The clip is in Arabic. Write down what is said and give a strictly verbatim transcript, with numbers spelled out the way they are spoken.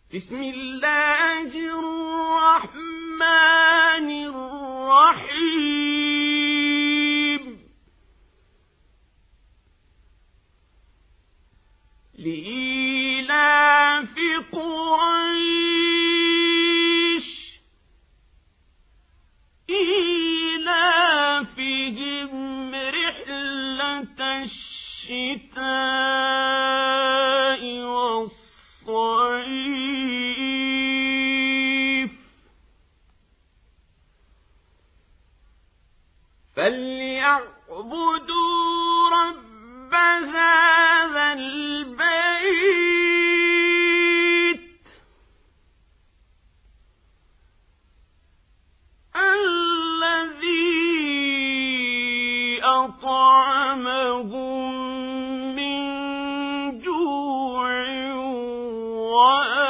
بسم الله الرحمن الرحيم لإيلاف قريش إيلافهم رحلة الشتاء والصيف فليعبدوا رب هذا البيت الذي أطعمهم من جوع وآمنهم